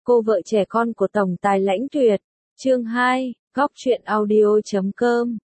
Cô vợ trẻ con của tổng tài Lãnh Tuyệt. Chương 2, góc truyện audio.com.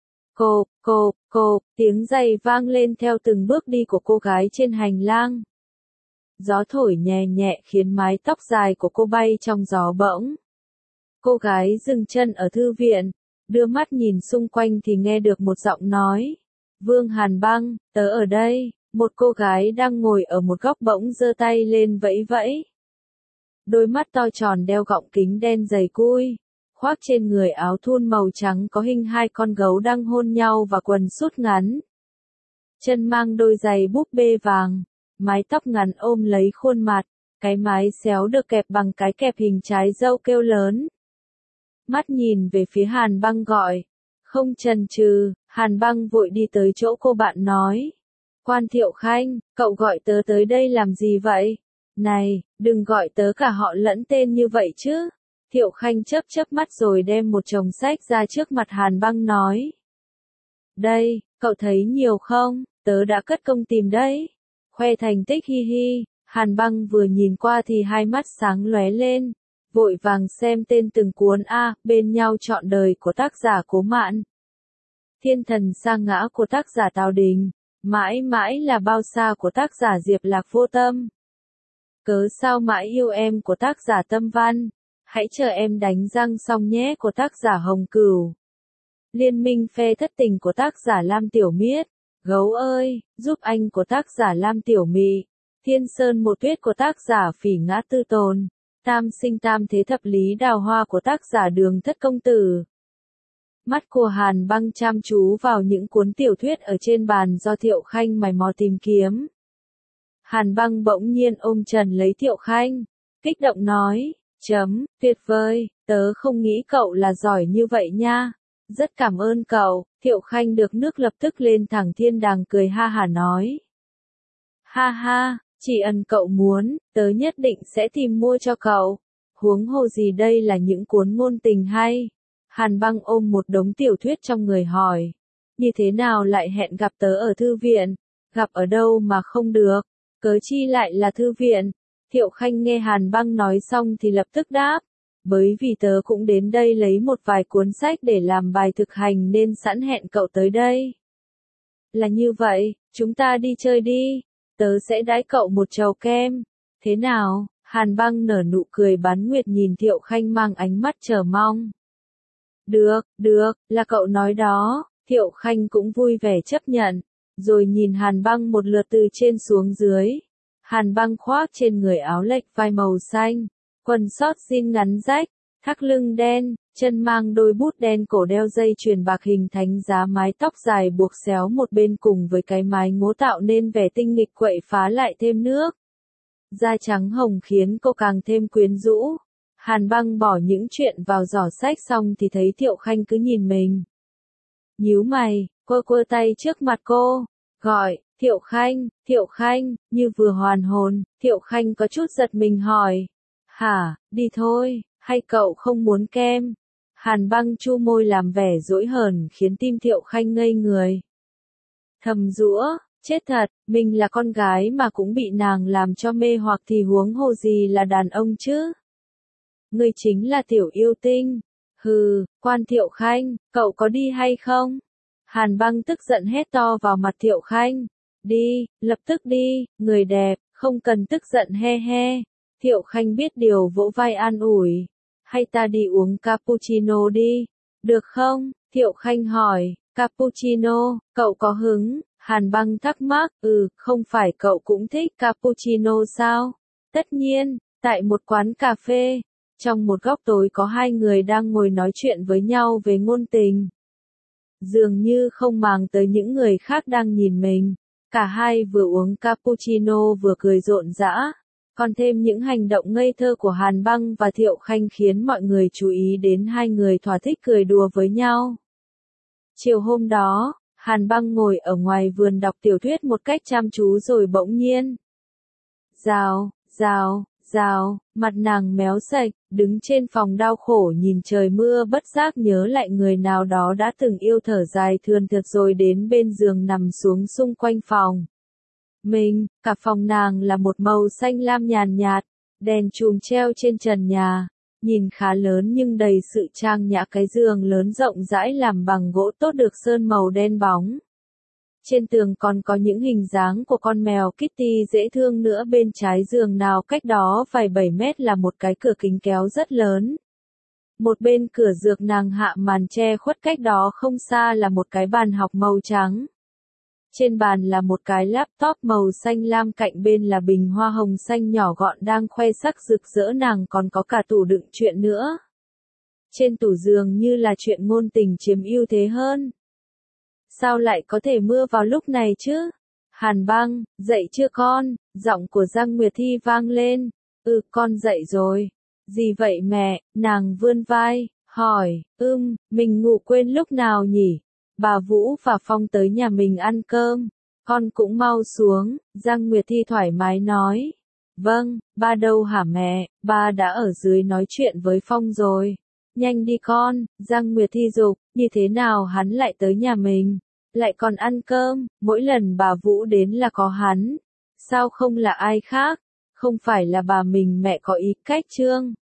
Cô, tiếng giày vang lên theo từng bước đi của cô gái trên hành lang. Gió thổi nhẹ nhẹ khiến mái tóc dài của cô bay trong gió bỗng. Cô gái dừng chân ở thư viện, đưa mắt nhìn xung quanh thì nghe được một giọng nói. Vương Hàn Băng, tớ ở đây. Một cô gái đang ngồi ở một góc bỗng giơ tay lên vẫy vẫy. Đôi mắt to tròn đeo gọng kính đen dày cui, khoác trên người áo thun màu trắng có hình hai con gấu đang hôn nhau và quần sút ngắn. Chân mang đôi giày búp bê vàng, mái tóc ngắn ôm lấy khuôn mặt, cái mái xéo được kẹp bằng cái kẹp hình trái dâu kêu lớn. Mắt nhìn về phía Hàn Băng gọi, không chần chừ, Hàn Băng vội đi tới chỗ cô bạn nói. Quan Thiệu Khanh, cậu gọi tớ tới đây làm gì vậy? Này, đừng gọi tớ cả họ lẫn tên như vậy chứ. Thiệu Khanh chớp mắt rồi đem một chồng sách ra trước mặt Hàn Băng nói. Đây, cậu thấy nhiều không? Tớ đã cất công tìm đấy. Khoe thành tích hi hi, Hàn Băng vừa nhìn qua thì hai mắt sáng lóe lên. Vội vàng xem tên từng cuốn bên nhau trọn đời của tác giả Cố Mạn. Thiên thần sa ngã của tác giả Tào Đình. Mãi mãi là bao xa của tác giả Diệp Lạc Vô Tâm. Cớ sao mãi yêu em của tác giả Tâm Văn. Hãy chờ em đánh răng xong nhé của tác giả Hồng Cửu. Liên minh phe thất tình của tác giả Lam Tiểu Miết. Gấu ơi, giúp anh của tác giả Lam Tiểu Mị. Thiên Sơn Một Tuyết của tác giả Phỉ Ngã Tư Tồn. Tam sinh tam thế thập lý đào hoa của tác giả Đường Thất Công Tử. Mắt của Hàn Băng chăm chú vào những cuốn tiểu thuyết ở trên bàn do Thiệu Khanh mày mò tìm kiếm. Hàn Băng bỗng nhiên ôm Trần lấy Thiệu Khanh, kích động nói, tuyệt vời, tớ không nghĩ cậu là giỏi như vậy nha. Rất cảm ơn cậu. Thiệu Khanh được nước lập tức lên thẳng thiên đàng cười ha hả nói. Ha ha, chỉ ẩn cậu muốn, tớ nhất định sẽ tìm mua cho cậu. Huống hồ gì đây là những cuốn ngôn tình hay. Hàn Băng ôm một đống tiểu thuyết trong người hỏi. Như thế nào lại hẹn gặp tớ ở thư viện? Gặp ở đâu mà không được? Cớ chi lại là thư viện? Thiệu Khanh nghe Hàn Băng nói xong thì lập tức đáp. Bởi vì tớ cũng đến đây lấy một vài cuốn sách để làm bài thực hành nên sẵn hẹn cậu tới đây. Là như vậy, chúng ta đi chơi đi. Tớ sẽ đãi cậu một chầu kem. Thế nào? Hàn Băng nở nụ cười bán nguyệt nhìn Thiệu Khanh mang ánh mắt chờ mong. Được, là cậu nói đó. Thiệu Khanh cũng vui vẻ chấp nhận. Rồi nhìn Hàn Băng một lượt từ trên xuống dưới. Hàn Băng khoác trên người áo lệch vai màu xanh, quần sót jean ngắn rách, thắt lưng đen, chân mang đôi bút đen, cổ đeo dây chuyền bạc hình thánh giá, mái tóc dài buộc xéo một bên cùng với cái mái ngố tạo nên vẻ tinh nghịch quậy phá lại thêm nước. Da trắng hồng khiến cô càng thêm quyến rũ. Hàn Băng bỏ những chuyện vào giỏ sách xong thì thấy Thiệu Khanh cứ nhìn mình. Nhíu mày, quơ tay trước mặt cô, gọi, Thiệu Khanh, như vừa hoàn hồn, Thiệu Khanh có chút giật mình hỏi. Hả, đi thôi, hay cậu không muốn kem? Hàn Băng chu môi làm vẻ dỗi hờn khiến tim Thiệu Khanh ngây người. Thầm giũa, chết thật, mình là con gái mà cũng bị nàng làm cho mê hoặc thì huống hồ gì là đàn ông chứ? Ngươi chính là tiểu yêu tinh. Hừ, Quan Thiệu Khanh, cậu có đi hay không? Hàn Băng tức giận hét to vào mặt Thiệu Khanh. Đi, lập tức đi, người đẹp, không cần tức giận he he. Thiệu Khanh biết điều vỗ vai an ủi. Hay ta đi uống cappuccino đi, được không? Thiệu Khanh hỏi, cappuccino, cậu có hứng? Hàn Băng thắc mắc, không phải cậu cũng thích cappuccino sao? Tất nhiên, tại một quán cà phê, trong một góc tối có hai người đang ngồi nói chuyện với nhau về ngôn tình. Dường như không màng tới những người khác đang nhìn mình, cả hai vừa uống cappuccino vừa cười rộn rã. Còn thêm những hành động ngây thơ của Hàn Băng và Thiệu Khanh khiến mọi người chú ý đến hai người thỏa thích cười đùa với nhau. Chiều hôm đó, Hàn Băng ngồi ở ngoài vườn đọc tiểu thuyết một cách chăm chú rồi bỗng nhiên. Rào, mặt nàng méo sạch, đứng trên phòng đau khổ nhìn trời mưa bất giác nhớ lại người nào đó đã từng yêu, thở dài thườn thượt rồi đến bên giường nằm xuống xung quanh phòng. Cả phòng nàng là một màu xanh lam nhàn nhạt, Đèn chùm treo trên trần nhà, nhìn khá lớn nhưng đầy sự trang nhã. Cái giường lớn rộng rãi làm bằng gỗ tốt được sơn màu đen bóng. Trên tường còn có những hình dáng của con mèo Kitty dễ thương nữa. Bên trái giường nào cách đó vài 7 mét là một cái cửa kính kéo rất lớn. Một bên cửa dược nàng hạ màn che khuất, cách đó không xa là một cái bàn học màu trắng. Trên bàn là một cái laptop màu xanh lam, cạnh bên là bình hoa hồng xanh nhỏ gọn đang khoe sắc rực rỡ. Nàng còn có cả tủ đựng truyện nữa. Trên tủ giường như là chuyện ngôn tình chiếm ưu thế hơn. Sao lại có thể mưa vào lúc này chứ? Hàn Băng, dậy chưa con? Giọng của Giang Nguyệt Thi vang lên. Ừ, con dậy rồi. Gì vậy mẹ? Nàng vươn vai, hỏi. Mình ngủ quên lúc nào nhỉ? Bà Vũ và Phong tới nhà mình ăn cơm. Con cũng mau xuống, Giang Nguyệt Thi thoải mái nói. Vâng, ba đâu hả mẹ? Ba đã ở dưới nói chuyện với Phong rồi. Nhanh đi con, Giang Nguyệt Thi giục, như thế nào hắn lại tới nhà mình? Lại còn ăn cơm, mỗi lần bà Vũ đến là có hắn. Sao không là ai khác? Không phải là bà mình mẹ có ý cách Trương.